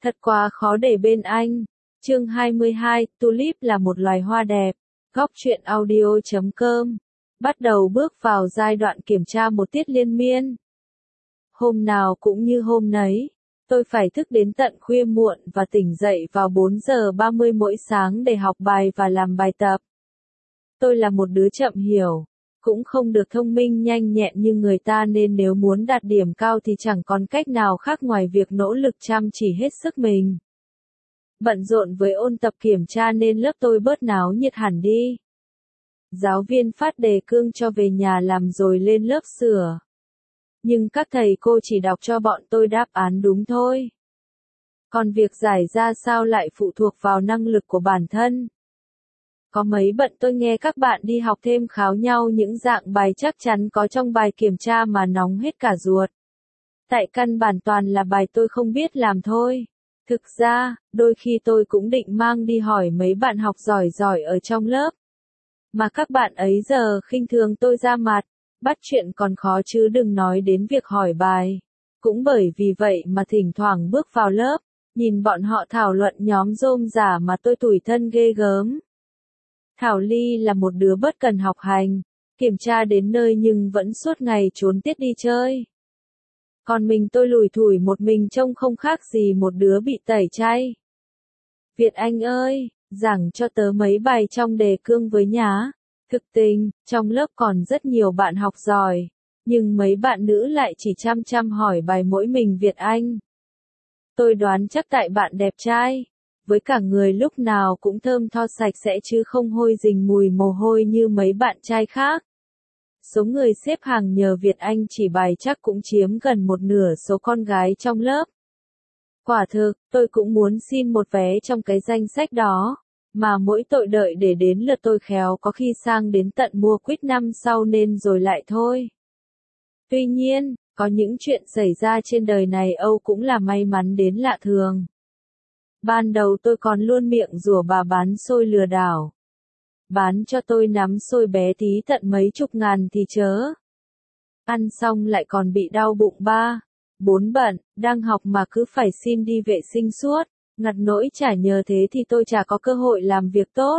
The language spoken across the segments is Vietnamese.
Thật quá khó để bên anh. Chương 22, Tulip là một loài hoa đẹp. Góc truyện audio.com. Bắt đầu bước vào giai đoạn kiểm tra một tiết liên miên. Hôm nào cũng như hôm nấy, tôi phải thức đến tận khuya muộn và tỉnh dậy vào 4 giờ 30 mỗi sáng để học bài và làm bài tập. Tôi là một đứa chậm hiểu, cũng không được thông minh nhanh nhẹn như người ta nên nếu muốn đạt điểm cao thì chẳng còn cách nào khác ngoài việc nỗ lực chăm chỉ hết sức mình. Bận rộn với ôn tập kiểm tra nên lớp tôi bớt náo nhiệt hẳn đi. Giáo viên phát đề cương cho về nhà làm rồi lên lớp sửa. Nhưng các thầy cô chỉ đọc cho bọn tôi đáp án đúng thôi. Còn việc giải ra sao lại phụ thuộc vào năng lực của bản thân. Có mấy bận tôi nghe các bạn đi học thêm kháo nhau những dạng bài chắc chắn có trong bài kiểm tra mà nóng hết cả ruột. Tại căn bản toàn là bài tôi không biết làm thôi. Thực ra, đôi khi tôi cũng định mang đi hỏi mấy bạn học giỏi ở trong lớp. Mà các bạn ấy giờ khinh thường tôi ra mặt, bắt chuyện còn khó chứ đừng nói đến việc hỏi bài. Cũng bởi vì vậy mà thỉnh thoảng bước vào lớp, nhìn bọn họ thảo luận nhóm rôm rả mà tôi tủi thân ghê gớm. Thảo Ly là một đứa bất cần học hành, kiểm tra đến nơi nhưng vẫn suốt ngày trốn tiết đi chơi. Còn mình tôi lủi thủi một mình trông không khác gì một đứa bị tẩy chay. Việt Anh ơi, giảng cho tớ mấy bài trong đề cương với nhá. Thực tình, trong lớp còn rất nhiều bạn học giỏi, nhưng mấy bạn nữ lại chỉ chăm chăm hỏi bài mỗi mình Việt Anh. Tôi đoán chắc tại bạn đẹp trai, với cả người lúc nào cũng thơm tho sạch sẽ chứ không hôi rình mùi mồ hôi như mấy bạn trai khác. Số người xếp hàng nhờ Việt Anh chỉ bài chắc cũng chiếm gần một nửa số con gái trong lớp. Quả thực, tôi cũng muốn xin một vé trong cái danh sách đó, mà mỗi tội đợi để đến lượt tôi khéo có khi sang đến tận mua quýt năm sau nên rồi lại thôi. Tuy nhiên, có những chuyện xảy ra trên đời này Âu cũng là may mắn đến lạ thường. Ban đầu tôi còn luôn miệng rủa bà bán xôi lừa đảo. Bán cho tôi nắm xôi bé tí tận mấy chục ngàn thì chớ. Ăn xong lại còn bị đau bụng 4 bận, đang học mà cứ phải xin đi vệ sinh suốt, ngặt nỗi chả nhờ thế thì tôi chả có cơ hội làm việc tốt.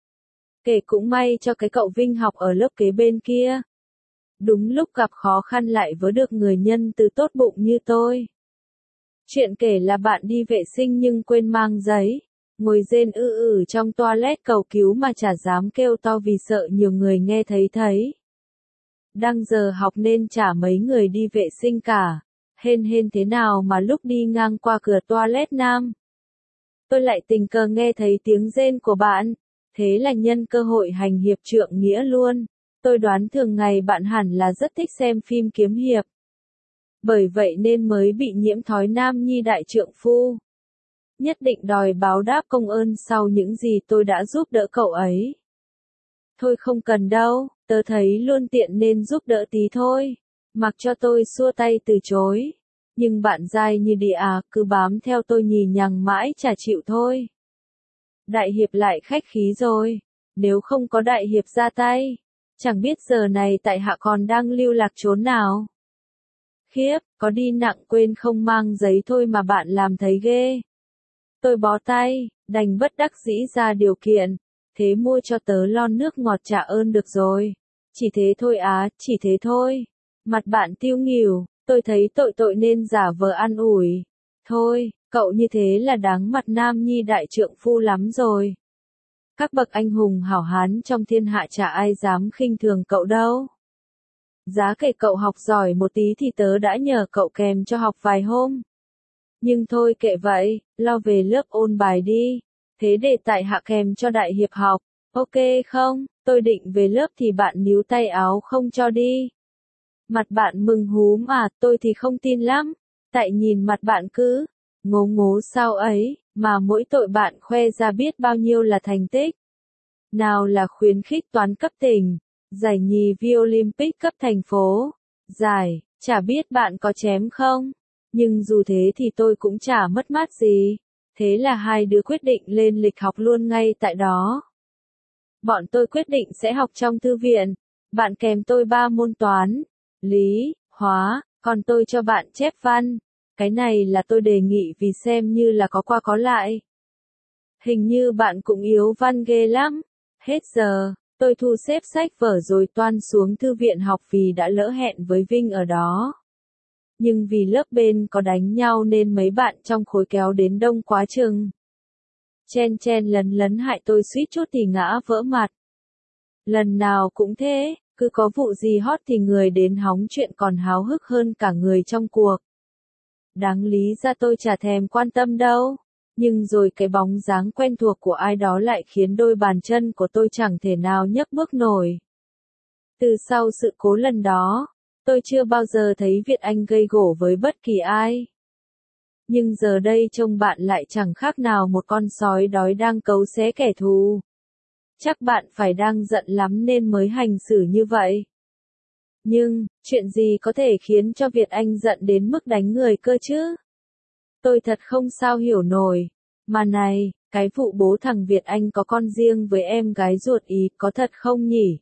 Kể cũng may cho cái cậu Vinh học ở lớp kế bên kia. Đúng lúc gặp khó khăn lại vớ được người nhân từ tốt bụng như tôi. Chuyện kể là bạn đi vệ sinh nhưng quên mang giấy, ngồi rên trong toilet cầu cứu mà chả dám kêu to vì sợ nhiều người nghe thấy. Đang giờ học nên chả mấy người đi vệ sinh cả, hên thế nào mà lúc đi ngang qua cửa toilet nam. Tôi lại tình cờ nghe thấy tiếng rên của bạn, thế là nhân cơ hội hành hiệp trượng nghĩa luôn. Tôi đoán thường ngày bạn hẳn là rất thích xem phim kiếm hiệp. Bởi vậy nên mới bị nhiễm thói nam nhi đại trượng phu. Nhất định đòi báo đáp công ơn sau những gì tôi đã giúp đỡ cậu ấy. Thôi không cần đâu, tớ thấy luôn tiện nên giúp đỡ tí thôi. Mặc cho tôi xua tay từ chối. Nhưng bạn dai như địa cứ bám theo tôi nhì nhằng mãi chả chịu thôi. Đại hiệp lại khách khí rồi. Nếu không có đại hiệp ra tay, chẳng biết giờ này tại hạ còn đang lưu lạc chốn nào. Khiếp, có đi nặng quên không mang giấy thôi mà bạn làm thấy ghê. Tôi bó tay, đành bất đắc dĩ ra điều kiện. Thế mua cho tớ lon nước ngọt trả ơn được rồi. Chỉ thế thôi chỉ thế thôi. Mặt bạn tiêu nghỉu, tôi thấy tội nên giả vờ an ủi. Thôi, cậu như thế là đáng mặt nam nhi đại trượng phu lắm rồi. Các bậc anh hùng hảo hán trong thiên hạ chả ai dám khinh thường cậu đâu. Giá kể cậu học giỏi một tí thì tớ đã nhờ cậu kèm cho học vài hôm. Nhưng thôi kệ vậy, lo về lớp ôn bài đi. Thế để tại hạ kèm cho đại hiệp học, ok không? Tôi định về lớp thì bạn níu tay áo không cho đi. Mặt bạn mừng húm tôi thì không tin lắm. Tại nhìn mặt bạn cứ ngố sao ấy, mà mỗi tội bạn khoe ra biết bao nhiêu là thành tích. Nào là khuyến khích toán cấp tỉnh, giải nhì vi Olympic cấp thành phố, giải, chả biết bạn có chém không? Nhưng dù thế thì tôi cũng chả mất mát gì. Thế là hai đứa quyết định lên lịch học luôn ngay tại đó. Bọn tôi quyết định sẽ học trong thư viện. Bạn kèm tôi 3 môn toán, lý, hóa, còn tôi cho bạn chép văn. Cái này là tôi đề nghị vì xem như là có qua có lại. Hình như bạn cũng yếu văn ghê lắm. Hết giờ, tôi thu xếp sách vở rồi toan xuống thư viện học vì đã lỡ hẹn với Vinh ở đó. Nhưng vì lớp bên có đánh nhau nên mấy bạn trong khối kéo đến đông quá chừng. Chen chen lấn lấn hại tôi suýt chút thì ngã vỡ mặt. Lần nào cũng thế, cứ có vụ gì hot thì người đến hóng chuyện còn háo hức hơn cả người trong cuộc. Đáng lý ra tôi chả thèm quan tâm đâu, nhưng rồi cái bóng dáng quen thuộc của ai đó lại khiến đôi bàn chân của tôi chẳng thể nào nhấc bước nổi. Từ sau sự cố lần đó, tôi chưa bao giờ thấy Việt Anh gây gổ với bất kỳ ai. Nhưng giờ đây trông bạn lại chẳng khác nào một con sói đói đang cấu xé kẻ thù. Chắc bạn phải đang giận lắm nên mới hành xử như vậy. Nhưng, chuyện gì có thể khiến cho Việt Anh giận đến mức đánh người cơ chứ? Tôi thật không sao hiểu nổi. Mà này, cái vụ bố thằng Việt Anh có con riêng với em gái ruột ý có thật không nhỉ?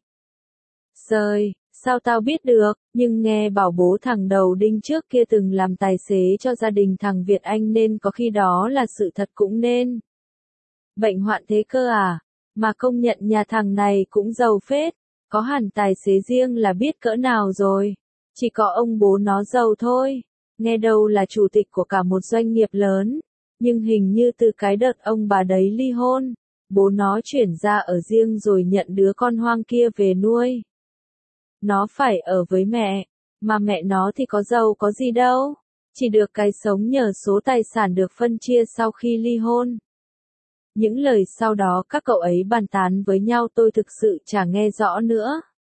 Trời, sao tao biết được, nhưng nghe bảo bố thằng đầu đinh trước kia từng làm tài xế cho gia đình thằng Việt Anh nên có khi đó là sự thật cũng nên. Bệnh hoạn thế cơ à? Mà công nhận nhà thằng này cũng giàu phết, có hẳn tài xế riêng là biết cỡ nào rồi. Chỉ có ông bố nó giàu thôi, nghe đâu là chủ tịch của cả một doanh nghiệp lớn, nhưng hình như từ cái đợt ông bà đấy ly hôn, bố nó chuyển ra ở riêng rồi nhận đứa con hoang kia về nuôi. Nó phải ở với mẹ, mà mẹ nó thì có giàu có gì đâu, chỉ được cái sống nhờ số tài sản được phân chia sau khi ly hôn. Những lời sau đó các cậu ấy bàn tán với nhau tôi thực sự chả nghe rõ nữa.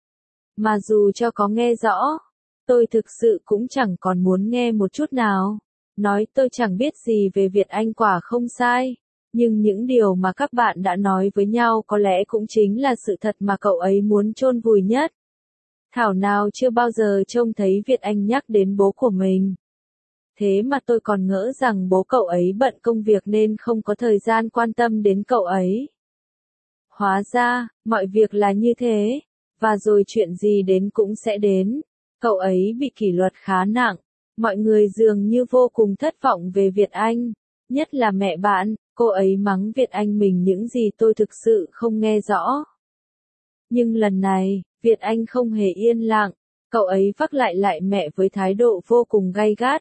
Mà dù cho có nghe rõ, tôi thực sự cũng chẳng còn muốn nghe một chút nào. Nói tôi chẳng biết gì về Việt Anh quả không sai, nhưng những điều mà các bạn đã nói với nhau có lẽ cũng chính là sự thật mà cậu ấy muốn chôn vùi nhất. Thảo nào chưa bao giờ trông thấy Việt Anh nhắc đến bố của mình. Thế mà tôi còn ngỡ rằng bố cậu ấy bận công việc nên không có thời gian quan tâm đến cậu ấy. Hóa ra, mọi việc là như thế, và rồi chuyện gì đến cũng sẽ đến. Cậu ấy bị kỷ luật khá nặng, mọi người dường như vô cùng thất vọng về Việt Anh, nhất là mẹ bạn, cô ấy mắng Việt Anh mình những gì tôi thực sự không nghe rõ. Nhưng lần này, Việt Anh không hề yên lặng, cậu ấy vác lại mẹ với thái độ vô cùng gay gắt.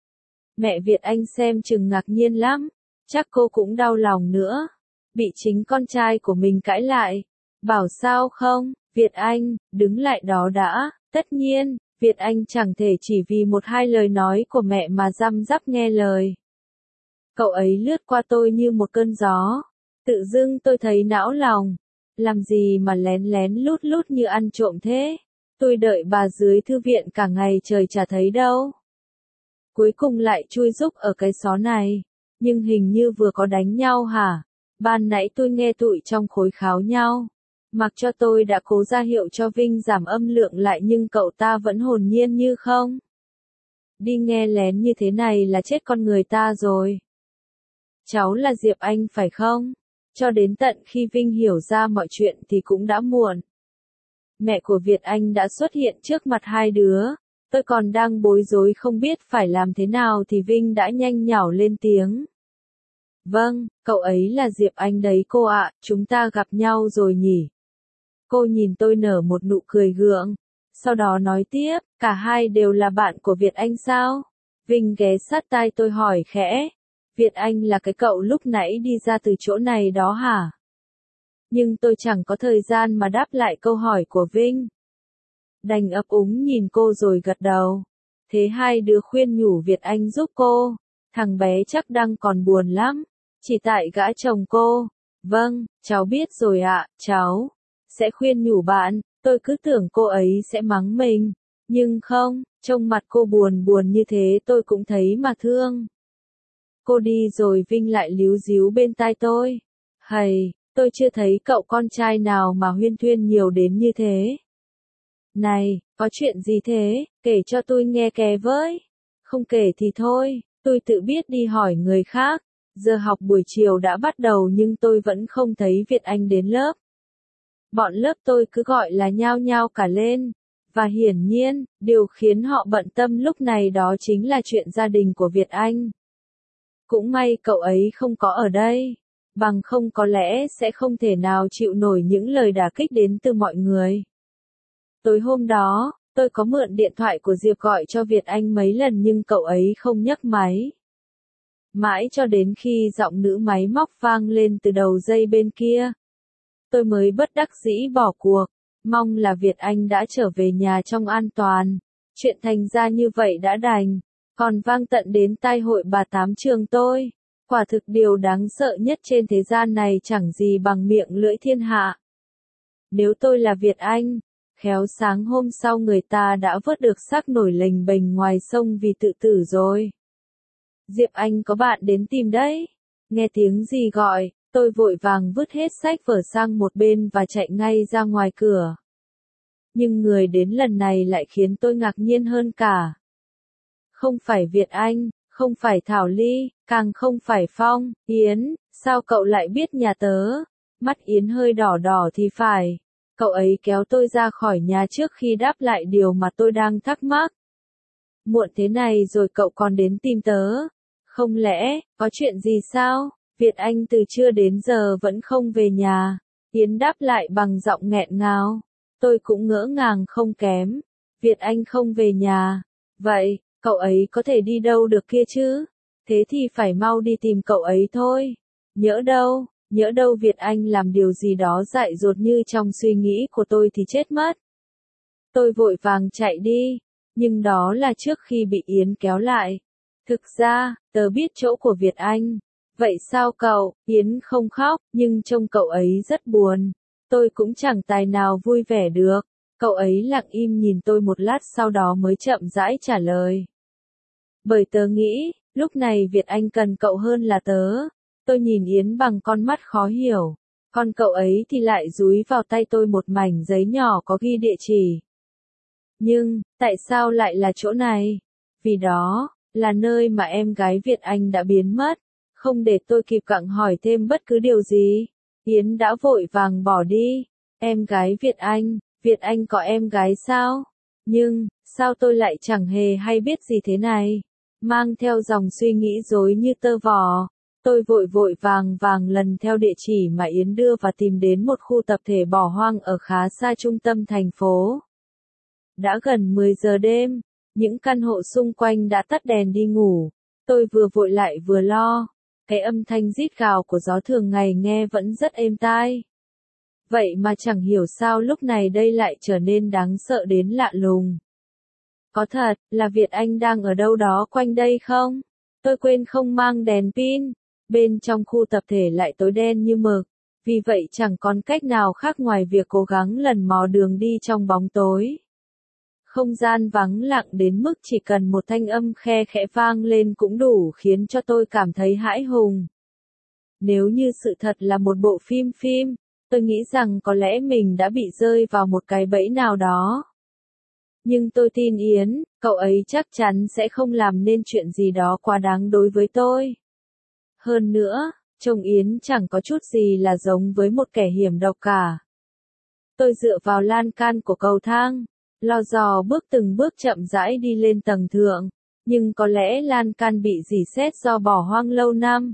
Mẹ Việt Anh xem chừng ngạc nhiên lắm, chắc cô cũng đau lòng nữa. Bị chính con trai của mình cãi lại. Bảo sao không, Việt Anh, đứng lại đó đã. Tất nhiên, Việt Anh chẳng thể chỉ vì một hai lời nói của mẹ mà răm rắp nghe lời. Cậu ấy lướt qua tôi như một cơn gió. Tự dưng tôi thấy não lòng. Làm gì mà lén lén lút lút như ăn trộm thế? Tôi đợi bà dưới thư viện cả ngày trời chả thấy đâu. Cuối cùng lại chui rúc ở cái xó này. Nhưng hình như vừa có đánh nhau hả? Ban nãy tôi nghe tụi trong khối kháo nhau. Mặc cho tôi đã cố ra hiệu cho Vinh giảm âm lượng lại nhưng cậu ta vẫn hồn nhiên như không. Đi nghe lén như thế này là chết con người ta rồi. Cháu là Diệp Anh phải không? Cho đến tận khi Vinh hiểu ra mọi chuyện thì cũng đã muộn. Mẹ của Việt Anh đã xuất hiện trước mặt hai đứa. Tôi còn đang bối rối không biết phải làm thế nào thì Vinh đã nhanh nhảu lên tiếng. Vâng, cậu ấy là Diệp Anh đấy cô ạ, chúng ta gặp nhau rồi nhỉ? Cô nhìn tôi nở một nụ cười gượng. Sau đó nói tiếp, cả hai đều là bạn của Việt Anh sao? Vinh ghé sát tai tôi hỏi khẽ. Việt Anh là cái cậu lúc nãy đi ra từ chỗ này đó hả? Nhưng tôi chẳng có thời gian mà đáp lại câu hỏi của Vinh. Đành ấp úng nhìn cô rồi gật đầu. Thế hai đứa khuyên nhủ Việt Anh giúp cô. Thằng bé chắc đang còn buồn lắm. Chỉ tại gã chồng cô. Vâng, cháu biết rồi ạ, cháu sẽ khuyên nhủ bạn. Tôi cứ tưởng cô ấy sẽ mắng mình. Nhưng không, trông mặt cô buồn buồn như thế tôi cũng thấy mà thương. Cô đi rồi Vinh lại líu díu bên tai tôi. Hầy, tôi chưa thấy cậu con trai nào mà huyên thuyên nhiều đến như thế. Này, có chuyện gì thế, kể cho tôi nghe kè với. Không kể thì thôi, tôi tự biết đi hỏi người khác. Giờ học buổi chiều đã bắt đầu nhưng tôi vẫn không thấy Việt Anh đến lớp. Bọn lớp tôi cứ gọi là nhao nhao cả lên. Và hiển nhiên, điều khiến họ bận tâm lúc này đó chính là chuyện gia đình của Việt Anh. Cũng may cậu ấy không có ở đây, bằng không có lẽ sẽ không thể nào chịu nổi những lời đả kích đến từ mọi người. Tối hôm đó, tôi có mượn điện thoại của Diệp gọi cho Việt Anh mấy lần nhưng cậu ấy không nhấc máy. Mãi cho đến khi giọng nữ máy móc vang lên từ đầu dây bên kia, tôi mới bất đắc dĩ bỏ cuộc, mong là Việt Anh đã trở về nhà trong an toàn. Chuyện thành ra như vậy đã đành, còn vang tận đến tai hội bà tám trường tôi. Quả thực điều đáng sợ nhất trên thế gian này chẳng gì bằng miệng lưỡi thiên hạ. Nếu tôi là Việt Anh, khéo sáng hôm sau người ta đã vớt được xác nổi lềnh bềnh ngoài sông vì tự tử rồi. Diệp Anh có bạn đến tìm đấy. Nghe tiếng gì gọi, tôi vội vàng vứt hết sách vở sang một bên và chạy ngay ra ngoài cửa. Nhưng người đến lần này lại khiến tôi ngạc nhiên hơn cả. Không phải Việt Anh, không phải Thảo Ly, càng không phải Phong, Yến, sao cậu lại biết nhà tớ? Mắt Yến hơi đỏ đỏ thì phải. Cậu ấy kéo tôi ra khỏi nhà trước khi đáp lại điều mà tôi đang thắc mắc. Muộn thế này rồi cậu còn đến tìm tớ? Không lẽ, có chuyện gì sao? Việt Anh từ trưa đến giờ vẫn không về nhà. Yến đáp lại bằng giọng nghẹn ngào. Tôi cũng ngỡ ngàng không kém. Việt Anh không về nhà. Vậy, cậu ấy có thể đi đâu được kia chứ? Thế thì phải mau đi tìm cậu ấy thôi. Nhỡ đâu Việt Anh làm điều gì đó dại dột như trong suy nghĩ của tôi thì chết mất. Tôi vội vàng chạy đi, nhưng đó là trước khi bị Yến kéo lại. Thực ra, tớ biết chỗ của Việt Anh. Vậy sao cậu? Yến không khóc, nhưng trông cậu ấy rất buồn. Tôi cũng chẳng tài nào vui vẻ được. Cậu ấy lặng im nhìn tôi một lát sau đó mới chậm rãi trả lời. Bởi tớ nghĩ, lúc này Việt Anh cần cậu hơn là tớ. Tôi nhìn Yến bằng con mắt khó hiểu. Còn cậu ấy thì lại dúi vào tay tôi một mảnh giấy nhỏ có ghi địa chỉ. Nhưng, tại sao lại là chỗ này? Vì đó, là nơi mà em gái Việt Anh đã biến mất. Không để tôi kịp gặng hỏi thêm bất cứ điều gì. Yến đã vội vàng bỏ đi. Em gái Việt Anh có em gái sao? Nhưng, sao tôi lại chẳng hề hay biết gì thế này? Mang theo dòng suy nghĩ rối như tơ vò. Tôi vội vàng lần theo địa chỉ mà Yến đưa và tìm đến một khu tập thể bỏ hoang ở khá xa trung tâm thành phố. Đã gần 10 giờ đêm, những căn hộ xung quanh đã tắt đèn đi ngủ. Tôi vừa vội lại vừa lo. Cái âm thanh rít gào của gió thường ngày nghe vẫn rất êm tai. Vậy mà chẳng hiểu sao lúc này đây lại trở nên đáng sợ đến lạ lùng. Có thật, là Việt Anh đang ở đâu đó quanh đây không? Tôi quên không mang đèn pin. Bên trong khu tập thể lại tối đen như mực. Vì vậy chẳng còn cách nào khác ngoài việc cố gắng lần mò đường đi trong bóng tối. Không gian vắng lặng đến mức chỉ cần một thanh âm khe khẽ vang lên cũng đủ khiến cho tôi cảm thấy hãi hùng. Nếu như sự thật là một bộ phim, tôi nghĩ rằng có lẽ mình đã bị rơi vào một cái bẫy nào đó. Nhưng tôi tin Yến, cậu ấy chắc chắn sẽ không làm nên chuyện gì đó quá đáng đối với tôi. Hơn nữa, trông Yến chẳng có chút gì là giống với một kẻ hiểm độc cả. Tôi dựa vào lan can của cầu thang, lo dò từng bước chậm rãi đi lên tầng thượng, nhưng có lẽ lan can bị rỉ sét do bỏ hoang lâu năm.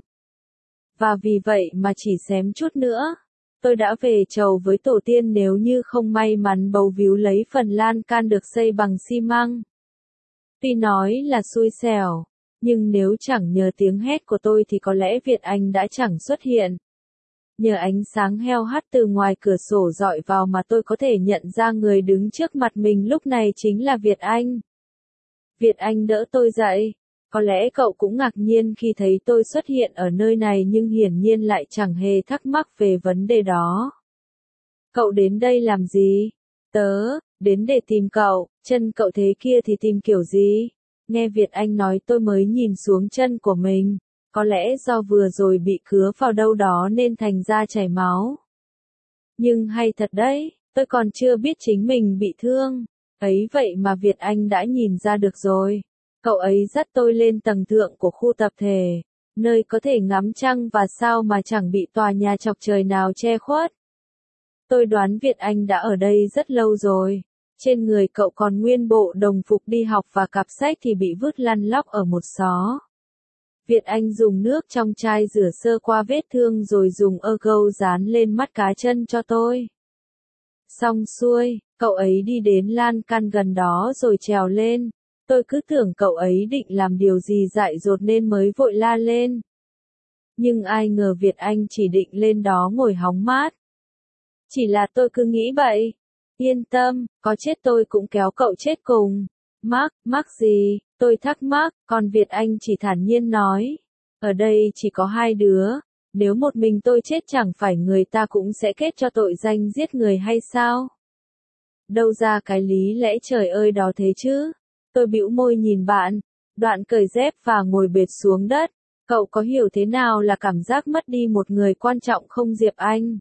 Và vì vậy mà chỉ xém chút nữa, tôi đã về chầu với tổ tiên nếu như không may mắn bấu víu lấy phần lan can được xây bằng xi măng. Tuy nói là xui xẻo, nhưng nếu chẳng nhờ tiếng hét của tôi thì có lẽ Việt Anh đã chẳng xuất hiện. Nhờ ánh sáng heo hắt từ ngoài cửa sổ dọi vào mà tôi có thể nhận ra người đứng trước mặt mình lúc này chính là Việt Anh. Việt Anh đỡ tôi dậy. Có lẽ cậu cũng ngạc nhiên khi thấy tôi xuất hiện ở nơi này nhưng hiển nhiên lại chẳng hề thắc mắc về vấn đề đó. Cậu đến đây làm gì? Tớ, đến để tìm cậu, chân cậu thế kia thì tìm kiểu gì? Nghe Việt Anh nói tôi mới nhìn xuống chân của mình. Có lẽ do vừa rồi bị cứa vào đâu đó nên thành ra chảy máu. Nhưng hay thật đấy, tôi còn chưa biết chính mình bị thương. Ấy vậy mà Việt Anh đã nhìn ra được rồi. Cậu ấy dắt tôi lên tầng thượng của khu tập thể, nơi có thể ngắm trăng và sao mà chẳng bị tòa nhà chọc trời nào che khuất. Tôi đoán Việt Anh đã ở đây rất lâu rồi. Trên người cậu còn nguyên bộ đồng phục đi học và cặp sách thì bị vứt lăn lóc ở một xó. Việt Anh dùng nước trong chai rửa sơ qua vết thương rồi dùng ơ gâu dán lên mắt cá chân cho tôi. Xong xuôi, cậu ấy đi đến lan can gần đó rồi trèo lên. Tôi cứ tưởng cậu ấy định làm điều gì dại dột nên mới vội la lên. Nhưng ai ngờ Việt Anh chỉ định lên đó ngồi hóng mát. Chỉ là tôi cứ nghĩ bậy. Yên tâm, có chết tôi cũng kéo cậu chết cùng. Mắc gì, tôi thắc mắc, còn Việt Anh chỉ thản nhiên nói. Ở đây chỉ có hai đứa, nếu một mình tôi chết chẳng phải người ta cũng sẽ kết cho tội danh giết người hay sao? Đâu ra cái lý lẽ trời ơi đó thế chứ? Tôi bĩu môi nhìn bạn, đoạn cởi dép và ngồi bệt xuống đất. Cậu có hiểu thế nào là cảm giác mất đi một người quan trọng không Diệp Anh?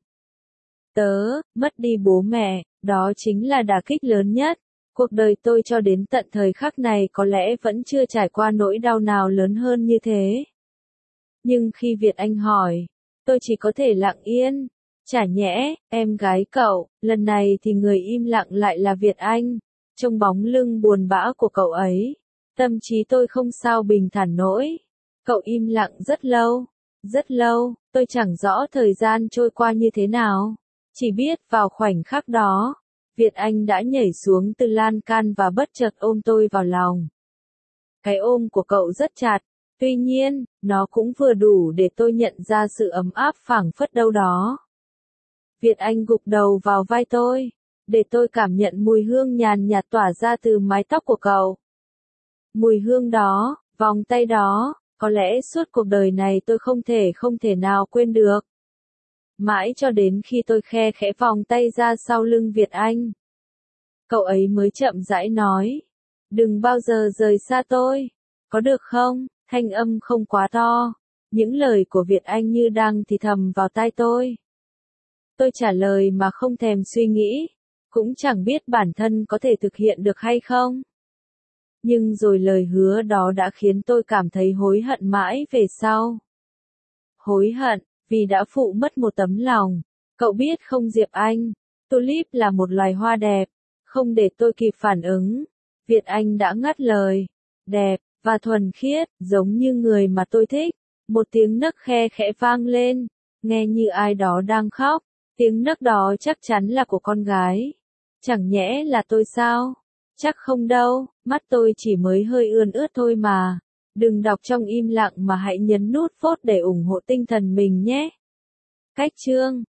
Mất đi bố mẹ, đó chính là đả kích lớn nhất. Cuộc đời tôi cho đến tận thời khắc này có lẽ vẫn chưa trải qua nỗi đau nào lớn hơn như thế. Nhưng khi Việt Anh hỏi, tôi chỉ có thể lặng yên. Chả nhẽ, em gái cậu, lần này thì người im lặng lại là Việt Anh. Trong bóng lưng buồn bã của cậu ấy, tâm trí tôi không sao bình thản nổi. Cậu im lặng rất lâu, tôi chẳng rõ thời gian trôi qua như thế nào. Chỉ biết vào khoảnh khắc đó, Việt Anh đã nhảy xuống từ lan can và bất chợt ôm tôi vào lòng. Cái ôm của cậu rất chặt, tuy nhiên, nó cũng vừa đủ để tôi nhận ra sự ấm áp phảng phất đâu đó. Việt Anh gục đầu vào vai tôi, để tôi cảm nhận mùi hương nhàn nhạt tỏa ra từ mái tóc của cậu. Mùi hương đó, vòng tay đó, có lẽ suốt cuộc đời này tôi không thể nào quên được. Mãi cho đến khi tôi khe khẽ vòng tay ra sau lưng Việt Anh. Cậu ấy mới chậm rãi nói, đừng bao giờ rời xa tôi, có được không? Thanh âm không quá to, những lời của Việt Anh như đang thì thầm vào tai tôi. Tôi trả lời mà không thèm suy nghĩ, cũng chẳng biết bản thân có thể thực hiện được hay không. Nhưng rồi lời hứa đó đã khiến tôi cảm thấy hối hận mãi về sau. Hối hận, vì đã phụ mất một tấm lòng. Cậu biết không Diệp Anh, tulip là một loài hoa đẹp. Không để tôi kịp phản ứng, Việt Anh đã ngắt lời. Đẹp, và thuần khiết, giống như người mà tôi thích. Một tiếng nấc khe khẽ vang lên, nghe như ai đó đang khóc. Tiếng nấc đó chắc chắn là của con gái. Chẳng nhẽ là tôi sao? Chắc không đâu, mắt tôi chỉ mới hơi ươn ướt thôi mà. Đừng đọc trong im lặng mà hãy nhấn nút vote để ủng hộ tinh thần mình nhé. Cách chương